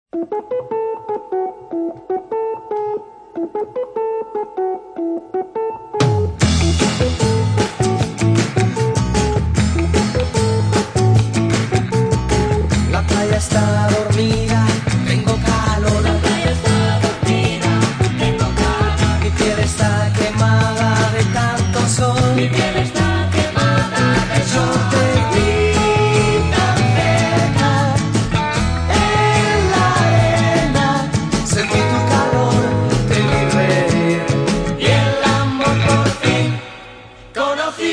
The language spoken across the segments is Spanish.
La playa está dormida, tengo calor. La playa está dormida, tengo calor. Mi piel está quemada de tanto sol. Mi piel está quemada de sol. Yo te vi tan cerca en la arena. Sentí tu calor, te vi reír y el amor por fin conocí.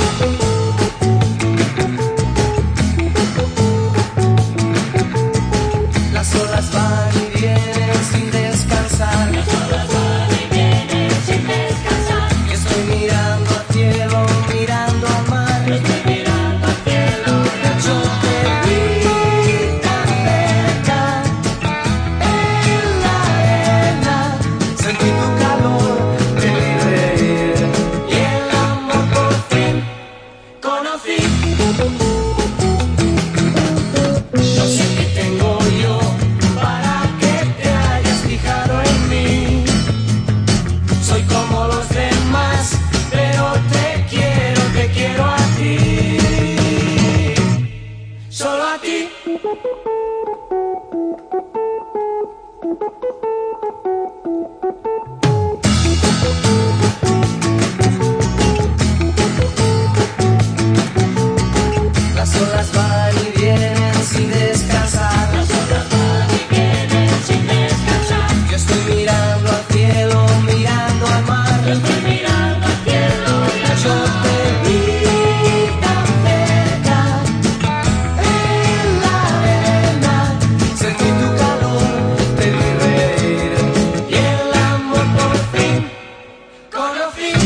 Las olas van y vienen sin descansar. Las olas van y vienen sin descansar. Yo estoy mirando al cielo, mirando al mar. Yo estoy mirando al cielo. Yo te vi tan cerca en la arena. Sentí tu calor, te vi reír y el amor por fin conocí. No sé qué tengo yo para que te hayas fijado en mí. Soy como los demás, pero te quiero a ti. Solo a ti. Las olas van y vienen sin descansar. Las olas van y vienen sin descansar. Yo estoy mirando al cielo, mirando al mar. Yo estoy mirando al cielo. Yo te vi tan cerca en la arena. Sentí tu calor, te vi reír y el amor por fin conocí.